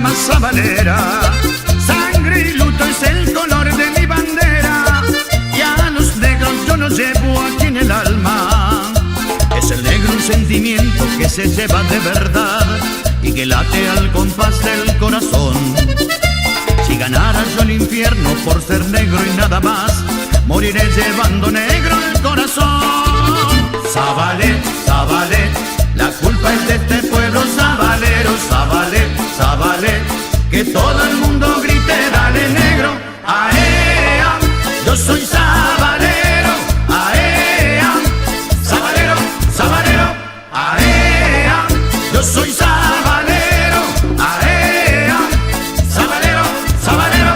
llama Zabalera. Sangre y luto es el color de mi bandera, y a los negros yo los llevo aquí en el alma. Es el negro un sentimiento que se lleva de verdad y que late al compás del corazón. Si ganara yo el infierno por ser negro y nada más, moriré llevando negro el corazón. Zabalé, Zabalé, la culpa es de este pueblo sabalero. Zabalé, Zabalé, que todo el mundo grite, dale negro, aea, yo soy sabalero, aea, sabalero, sabalero, aea, yo soy sabalero, aea, sabalero, sabalero.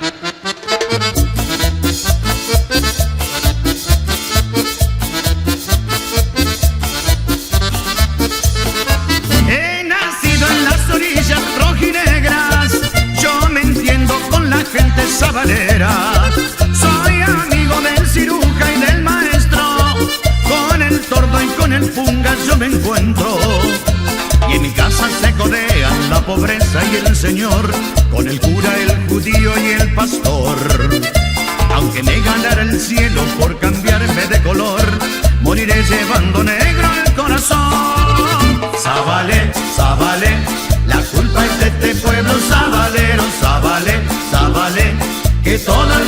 He nacido en las orillas rojinegras, yo me entiendo con la gente sabalera. Soy amigo del ciruja y del maestro, con el tordo y con el punga yo me encuentro. Y en mi casa se codean la pobreza y el señor, con el cura, el judío y el pastor. Aunque me ganara el cielo por cambiarme de color, moriré llevando negro el corazón. Zabalé, Zabalé, la culpa es de este pueblo sabalero. Zabalé, Zabalé, que todo